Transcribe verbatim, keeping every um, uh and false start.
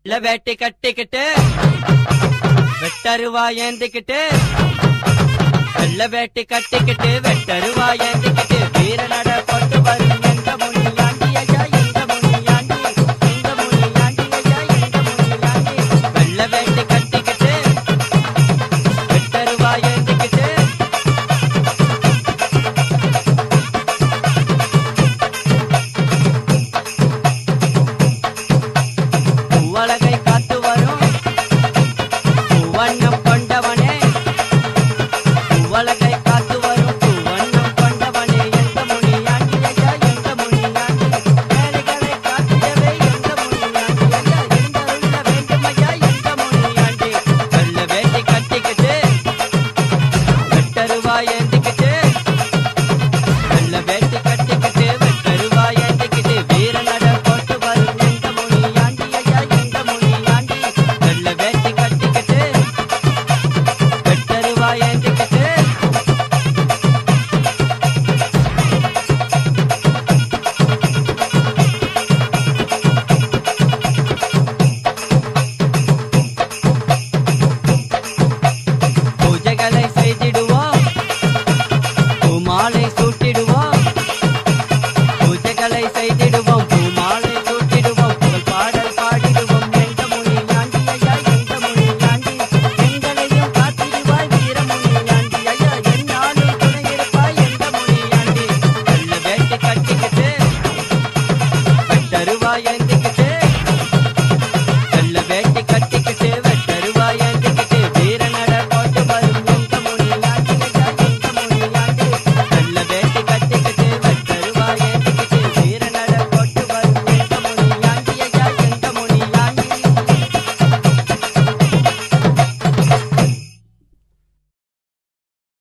இல்ல வேட்டி கட்டிக்கிட்டு வெட்டருவா ஏந்திக்கிட்டு வெள்ள வேட்டி கட்டிக்கிட்டு வெட்டருவா ஏந்திக்கிட்டு வீர நட போட்டு வரும் எந்த முனியாண்டி ஐயா எந்த முனியாண்டி எந்த முனியாண்டி ஐயா எந்த முனியாண்டி வெள்ள வேட்டி கட்டிக்கிட்டு வெட்டருவா ஏந்திக்கிட்டு பூவழகை